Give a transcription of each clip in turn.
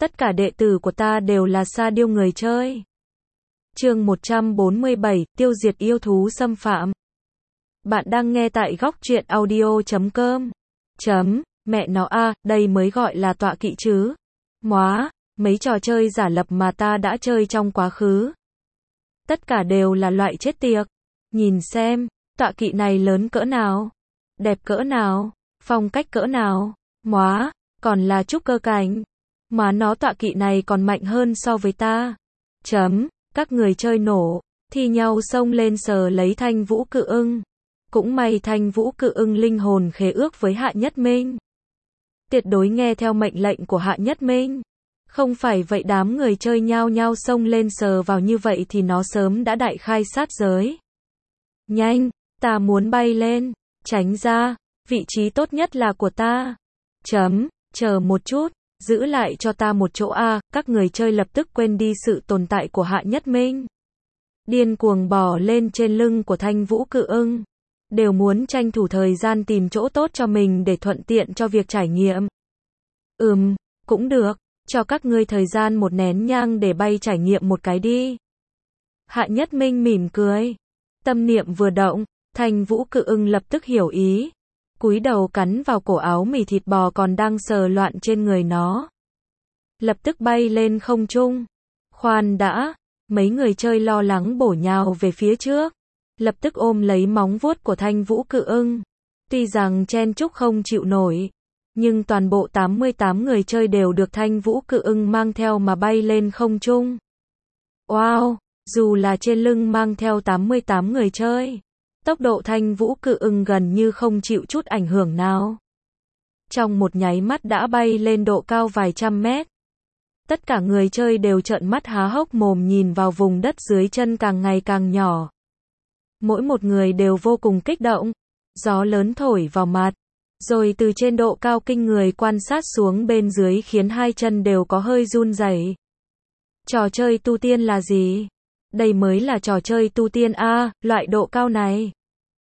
Tất cả đệ tử của ta đều là sa điêu người chơi. Chương 147, tiêu diệt yêu thú xâm phạm. Bạn đang nghe tại góc truyện audio.com. Mẹ nó a, đây mới gọi là tọa kỵ chứ. Móa, mấy trò chơi giả lập mà ta đã chơi trong quá khứ. Tất cả đều là loại chết tiệt. Nhìn xem, tọa kỵ này lớn cỡ nào, đẹp cỡ nào, phong cách cỡ nào. Móa, còn là trúc cơ cảnh. Mà nó tọa kỵ này còn mạnh hơn so với ta. Các người chơi nổ, thi nhau xông lên sờ lấy Thanh Vũ Cự Ưng. Cũng may Thanh Vũ Cự Ưng linh hồn khế ước với Hạ Nhất Minh. Tuyệt đối nghe theo mệnh lệnh của Hạ Nhất Minh. Không phải vậy đám người chơi nhao nhao xông lên sờ vào như vậy thì nó sớm đã đại khai sát giới. Nhanh, ta muốn bay lên, tránh ra, vị trí tốt nhất là của ta. Chờ một chút, giữ lại cho ta một chỗ a. Các người chơi lập tức quên đi sự tồn tại của Hạ Nhất Minh. Điên cuồng bò lên trên lưng của Thanh Vũ Cự Ưng. Đều muốn tranh thủ thời gian tìm chỗ tốt cho mình để thuận tiện cho việc trải nghiệm. Cũng được, cho các ngươi thời gian một nén nhang để bay trải nghiệm một cái đi. Hạ Nhất Minh mỉm cười. Tâm niệm vừa động, Thanh Vũ Cự Ưng lập tức hiểu ý. Cúi đầu cắn vào cổ áo mì thịt bò còn đang sờ loạn trên người nó. Lập tức bay lên không trung. Khoan đã, mấy người chơi lo lắng bổ nhào về phía trước. Lập tức ôm lấy móng vuốt của Thanh Vũ Cự Ưng. Tuy rằng chen chúc không chịu nổi, nhưng toàn bộ 88 người chơi đều được Thanh Vũ Cự Ưng mang theo mà bay lên không trung. Wow, dù là trên lưng mang theo 88 người chơi, tốc độ Thanh Vũ Cự Ưng gần như không chịu chút ảnh hưởng nào. Trong một nháy mắt đã bay lên độ cao vài trăm mét. Tất cả người chơi đều trợn mắt há hốc mồm nhìn vào vùng đất dưới chân càng ngày càng nhỏ. Mỗi một người đều vô cùng kích động. Gió lớn thổi vào mặt, rồi từ trên độ cao kinh người quan sát xuống bên dưới khiến hai chân đều có hơi run rẩy. Trò chơi tu tiên là gì? Đây mới là trò chơi tu tiên a, loại độ cao này.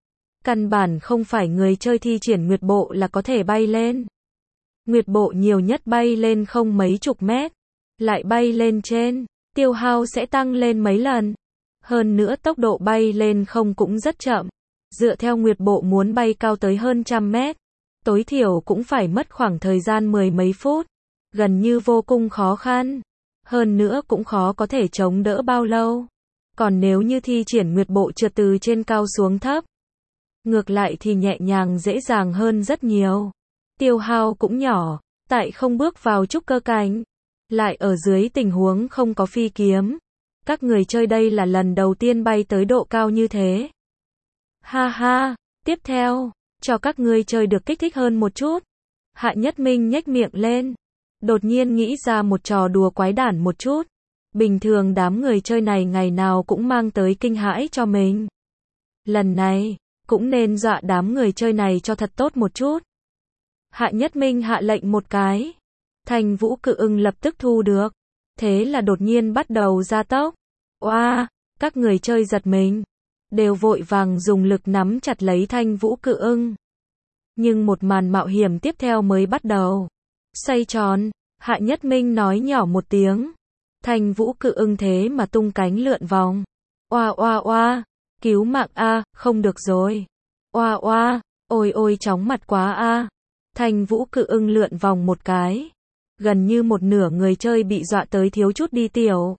Căn bản không phải người chơi thi triển Nguyệt Bộ là có thể bay lên. Nguyệt Bộ nhiều nhất bay lên không mấy chục mét. Lại bay lên trên, tiêu hao sẽ tăng lên mấy lần. Hơn nữa tốc độ bay lên không cũng rất chậm. Dựa theo Nguyệt Bộ muốn bay cao tới hơn trăm mét, tối thiểu cũng phải mất khoảng thời gian mười mấy phút. Gần như vô cùng khó khăn. Hơn nữa cũng khó có thể chống đỡ bao lâu. Còn nếu như thi triển Nguyệt Bộ trượt từ trên cao xuống thấp, ngược lại thì nhẹ nhàng dễ dàng hơn rất nhiều. Tiêu hao cũng nhỏ, tại không bước vào trúc cơ cảnh. Lại ở dưới tình huống không có phi kiếm. Các người chơi đây là lần đầu tiên bay tới độ cao như thế. Ha ha, tiếp theo, cho các ngươi chơi được kích thích hơn một chút. Hạ Nhất Minh nhếch miệng lên. Đột nhiên nghĩ ra một trò đùa quái đản một chút. Bình thường đám người chơi này ngày nào cũng mang tới kinh hãi cho mình. Lần này, cũng nên dọa đám người chơi này cho thật tốt một chút. Hạ Nhất Minh hạ lệnh một cái. Thanh Vũ Cự Ưng lập tức thu được. Thế là đột nhiên bắt đầu gia tốc. Oa, các người chơi giật mình. Đều vội vàng dùng lực nắm chặt lấy Thanh Vũ Cự Ưng. Nhưng một màn mạo hiểm tiếp theo mới bắt đầu. Xoay tròn, Hạ Nhất Minh nói nhỏ một tiếng. Thanh Vũ Cự Ưng thế mà tung cánh lượn vòng. Oa, cứu mạng a, không được rồi. Oa, ôi chóng mặt quá a. Thanh Vũ Cự Ưng lượn vòng một cái. Gần như một nửa người chơi bị dọa tới thiếu chút đi tiểu.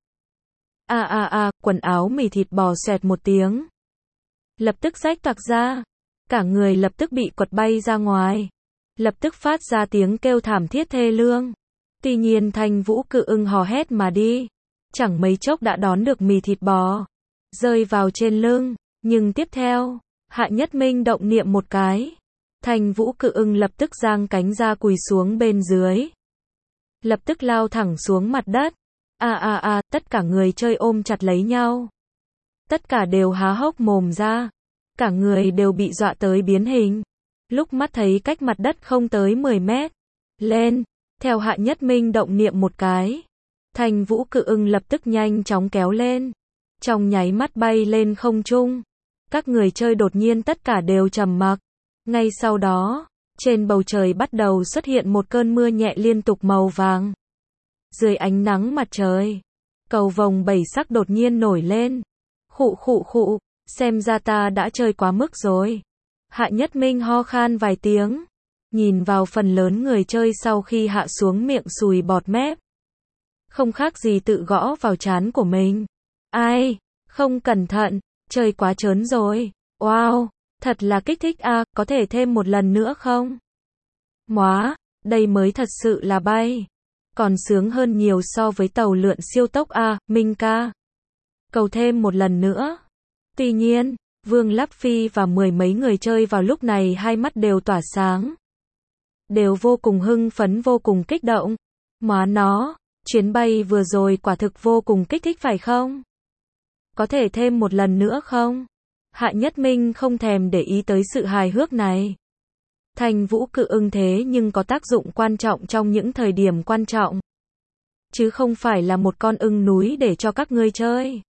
Quần áo mì thịt bò xoẹt một tiếng. Lập tức rách toạc ra. Cả người lập tức bị quật bay ra ngoài. Lập tức phát ra tiếng kêu thảm thiết thê lương. Tuy nhiên Thanh Vũ Cự Ưng hò hét mà đi. Chẳng mấy chốc đã đón được mì thịt bò. Rơi vào trên lưng. Nhưng tiếp theo, Hạ Nhất Minh động niệm một cái. Thanh Vũ Cự Ưng lập tức giang cánh ra quỳ xuống bên dưới. Lập tức lao thẳng xuống mặt đất. Tất cả người chơi ôm chặt lấy nhau. Tất cả đều há hốc mồm ra. Cả người đều bị dọa tới biến hình. Lúc mắt thấy cách mặt đất không tới 10 mét. Lên, theo Hạ Nhất Minh động niệm một cái. Thanh Vũ Cự Ưng lập tức nhanh chóng kéo lên. Trong nháy mắt bay lên không trung. Các người chơi đột nhiên tất cả đều trầm mặc. Ngay sau đó, trên bầu trời bắt đầu xuất hiện một cơn mưa nhẹ liên tục màu vàng. Dưới ánh nắng mặt trời, cầu vồng 7 sắc đột nhiên nổi lên. Khụ khụ khụ, xem ra ta đã chơi quá mức rồi. Hạ Nhất Minh ho khan vài tiếng, nhìn vào phần lớn người chơi sau khi hạ xuống miệng sùi bọt mép. Không khác gì tự gõ vào trán của mình. Ai, không cẩn thận, chơi quá trớn rồi. Wow, thật là kích thích a, có thể thêm một lần nữa không? Móa, đây mới thật sự là bay. Còn sướng hơn nhiều so với tàu lượn siêu tốc a, Minh ca. Cầu thêm một lần nữa. Tuy nhiên, Vương Láp Phi và mười mấy người chơi vào lúc này hai mắt đều tỏa sáng. Đều vô cùng hưng phấn, vô cùng kích động. Móa nó, chuyến bay vừa rồi quả thực vô cùng kích thích phải không? Có thể thêm một lần nữa không? Hạ Nhất Minh không thèm để ý tới sự hài hước này. Thanh Vũ Cự Ưng thế nhưng có tác dụng quan trọng trong những thời điểm quan trọng. Chứ không phải là một con ưng núi để cho các ngươi chơi.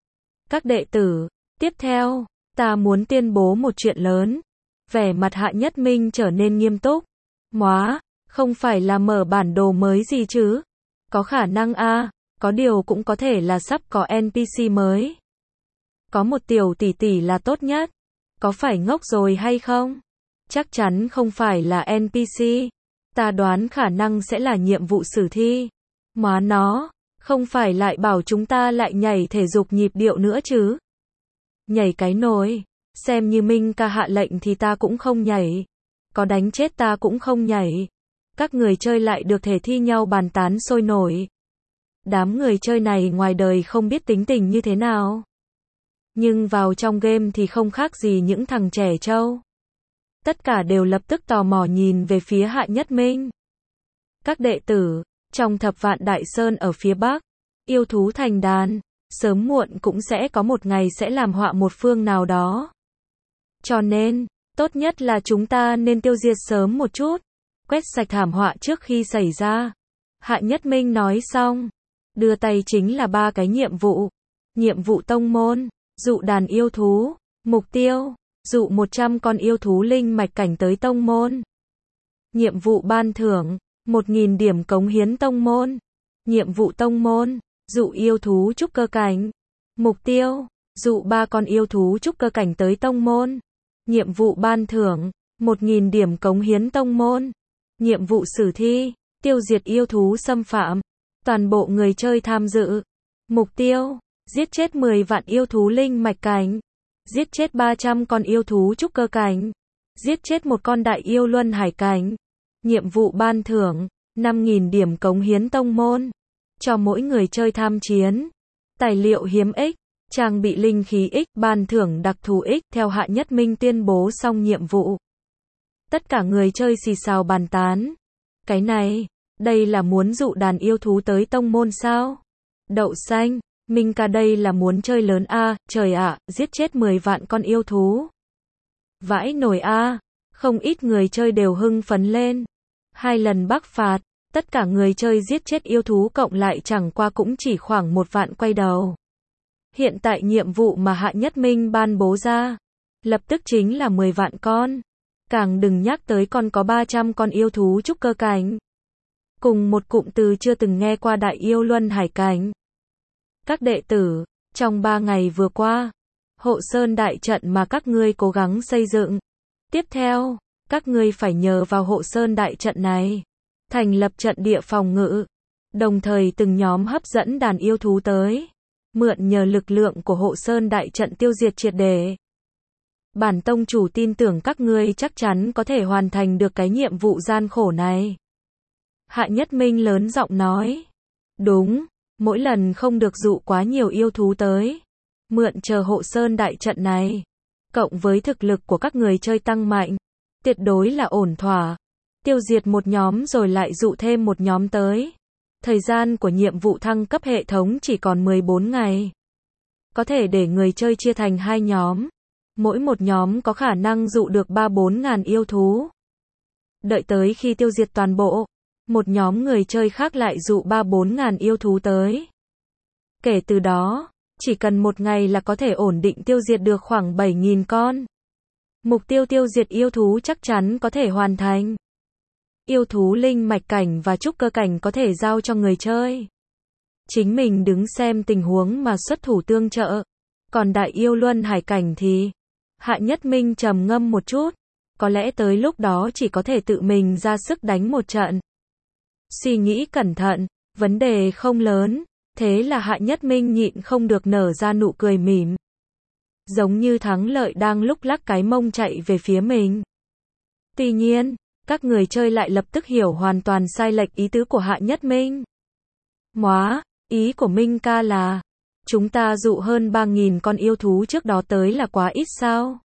Các đệ tử, tiếp theo, ta muốn tuyên bố một chuyện lớn. Vẻ mặt Hạ Nhất Minh trở nên nghiêm túc. Móa, không phải là mở bản đồ mới gì chứ? Có khả năng a, có điều cũng có thể là sắp có NPC mới. Có một tiểu tỷ tỷ là tốt nhất. Có phải ngốc rồi hay không? Chắc chắn không phải là NPC. Ta đoán khả năng sẽ là nhiệm vụ sử thi. Móa nó, không phải lại bảo chúng ta lại nhảy thể dục nhịp điệu nữa chứ? Nhảy cái nồi, xem như Minh ca hạ lệnh thì ta cũng không nhảy. Có đánh chết ta cũng không nhảy. Các người chơi lại được thể thi nhau bàn tán sôi nổi. Đám người chơi này ngoài đời không biết tính tình như thế nào. Nhưng vào trong game thì không khác gì những thằng trẻ trâu. Tất cả đều lập tức tò mò nhìn về phía Hạ Nhất Minh. Các đệ tử, trong Thập Vạn Đại Sơn ở phía Bắc, yêu thú thành đàn, sớm muộn cũng sẽ có một ngày sẽ làm họa một phương nào đó. Cho nên, tốt nhất là chúng ta nên tiêu diệt sớm một chút, quét sạch thảm họa trước khi xảy ra. Hạ Nhất Minh nói xong, đưa tay chính là 3 cái nhiệm vụ. Nhiệm vụ tông môn, dụ đàn yêu thú, mục tiêu, dụ 100 con yêu thú linh mạch cảnh tới tông môn. Nhiệm vụ ban thưởng, 1000 điểm cống hiến tông môn. Nhiệm vụ tông môn, dụ yêu thú trúc cơ cảnh. Mục tiêu, dụ 3 con yêu thú trúc cơ cảnh tới tông môn. Nhiệm vụ ban thưởng, 1000 điểm cống hiến tông môn. Nhiệm vụ sử thi, tiêu diệt yêu thú xâm phạm. Toàn bộ người chơi tham dự. Mục tiêu, giết chết 10 vạn yêu thú linh mạch cảnh. Giết chết 300 con yêu thú trúc cơ cảnh. Giết chết một con đại yêu luân hải cảnh. Nhiệm vụ ban thưởng, 5000 điểm cống hiến tông môn. Cho mỗi người chơi tham chiến. Tài liệu hiếm ích, trang bị linh khí ích, ban thưởng đặc thù ích. Theo Hạ Nhất Minh tuyên bố xong nhiệm vụ, tất cả người chơi xì xào bàn tán. Cái này, đây là muốn dụ đàn yêu thú tới tông môn sao? Đậu xanh, Minh ca đây là muốn chơi lớn a, trời ạ, giết chết 10 vạn con yêu thú. Vãi nồi a, không ít người chơi đều hưng phấn lên. 2 lần bắc phạt, tất cả người chơi giết chết yêu thú cộng lại chẳng qua cũng chỉ khoảng 1 vạn quay đầu. Hiện tại nhiệm vụ mà Hạ Nhất Minh ban bố ra, lập tức chính là 10 vạn con. Càng đừng nhắc tới còn có 300 con yêu thú trúc cơ cảnh. Cùng một cụm từ chưa từng nghe qua đại yêu luân hải cảnh. Các đệ tử, trong 3 ngày vừa qua, hộ sơn đại trận mà các ngươi cố gắng xây dựng. Tiếp theo, các ngươi phải nhờ vào hộ sơn đại trận này, thành lập trận địa phòng ngự, đồng thời từng nhóm hấp dẫn đàn yêu thú tới, mượn nhờ lực lượng của hộ sơn đại trận tiêu diệt triệt để. Bản tông chủ tin tưởng các ngươi chắc chắn có thể hoàn thành được cái nhiệm vụ gian khổ này. Hạ Nhất Minh lớn giọng nói. Đúng, mỗi lần không được dụ quá nhiều yêu thú tới. Mượn chờ hộ sơn đại trận này, cộng với thực lực của các người chơi tăng mạnh, tuyệt đối là ổn thỏa. Tiêu diệt một nhóm rồi lại dụ thêm một nhóm tới. Thời gian của nhiệm vụ thăng cấp hệ thống chỉ còn 14 ngày. Có thể để người chơi chia thành 2 nhóm. Mỗi một nhóm có khả năng dụ được 3-4 ngàn yêu thú. Đợi tới khi tiêu diệt toàn bộ, một nhóm người chơi khác lại dụ 3-4 ngàn yêu thú tới. Kể từ đó, chỉ cần 1 ngày là có thể ổn định tiêu diệt được khoảng 7.000 con. Mục tiêu tiêu diệt yêu thú chắc chắn có thể hoàn thành. Yêu thú linh mạch cảnh và trúc cơ cảnh có thể giao cho người chơi. Chính mình đứng xem tình huống mà xuất thủ tương trợ. Còn đại yêu luân hải cảnh thì Hạ Nhất Minh trầm ngâm một chút, có lẽ tới lúc đó chỉ có thể tự mình ra sức đánh một trận. Suy nghĩ cẩn thận, vấn đề không lớn, thế là Hạ Nhất Minh nhịn không được nở ra nụ cười mỉm. Giống như thắng lợi đang lúc lắc cái mông chạy về phía mình. Tuy nhiên, các người chơi lại lập tức hiểu hoàn toàn sai lệch ý tứ của Hạ Nhất Minh. Móa, ý của Minh ca là chúng ta dụ hơn 3.000 con yêu thú trước đó tới là quá ít sao?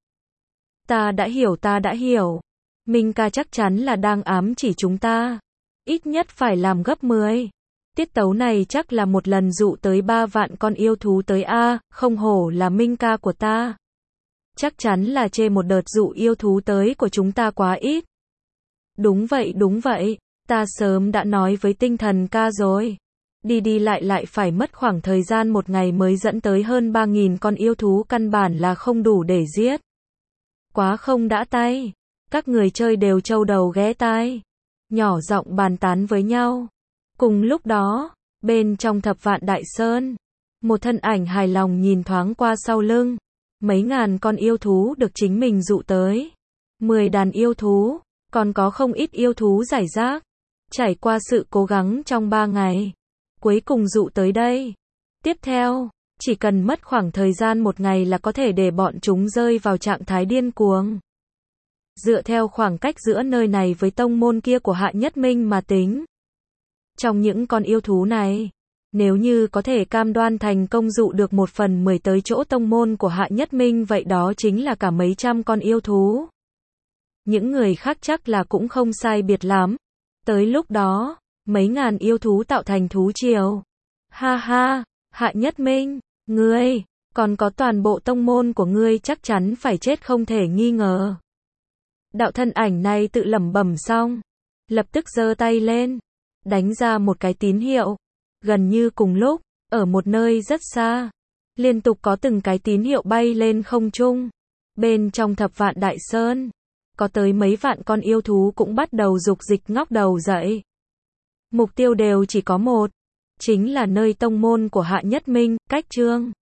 Ta đã hiểu. Minh ca chắc chắn là đang ám chỉ chúng ta. Ít nhất phải làm gấp 10. Tiết tấu này chắc là một lần dụ tới 3 vạn con yêu thú tới a, không hổ là Minh ca của ta. Chắc chắn là chê một đợt dụ yêu thú tới của chúng ta quá ít. Đúng vậy, ta sớm đã nói với tinh thần ca rồi. Đi lại phải mất khoảng thời gian một ngày mới dẫn tới hơn 3.000 con yêu thú, căn bản là không đủ để giết. Quá không đã tay. Các người chơi đều trâu đầu ghé tai, nhỏ giọng bàn tán với nhau. Cùng lúc đó, bên trong Thập Vạn Đại Sơn, một thân ảnh hài lòng nhìn thoáng qua sau lưng. Mấy ngàn con yêu thú được chính mình dụ tới. 10 đàn yêu thú, còn có không ít yêu thú rải rác. Trải qua sự cố gắng trong 3 ngày, cuối cùng dụ tới đây. Tiếp theo, chỉ cần mất khoảng thời gian một ngày là có thể để bọn chúng rơi vào trạng thái điên cuồng. Dựa theo khoảng cách giữa nơi này với tông môn kia của Hạ Nhất Minh mà tính. Trong những con yêu thú này, nếu như có thể cam đoan thành công dụ được 1/10 tới chỗ tông môn của Hạ Nhất Minh, vậy đó chính là cả mấy trăm con yêu thú. Những người khác chắc là cũng không sai biệt lắm. Tới lúc đó, mấy ngàn yêu thú tạo thành thú triều. Ha ha, Hạ Nhất Minh, ngươi, còn có toàn bộ tông môn của ngươi chắc chắn phải chết không thể nghi ngờ. Đạo thân ảnh này tự lẩm bẩm xong, lập tức giơ tay lên, đánh ra một cái tín hiệu. Gần như cùng lúc, ở một nơi rất xa, liên tục có từng cái tín hiệu bay lên không trung. Bên trong Thập Vạn Đại Sơn, có tới mấy vạn con yêu thú cũng bắt đầu dục dịch ngóc đầu dậy. Mục tiêu đều chỉ có một, chính là nơi tông môn của Hạ Nhất Minh, Cách Chương.